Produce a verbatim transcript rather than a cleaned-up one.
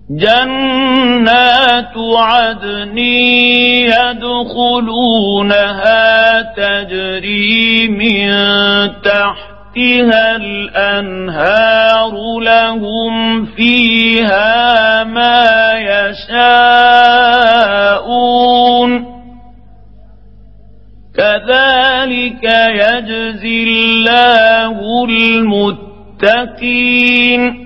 جنات عدن يدخلونها تجري من تحتها الأنهار لهم فيها ما يشاءون كذلك يجزي الله المتقين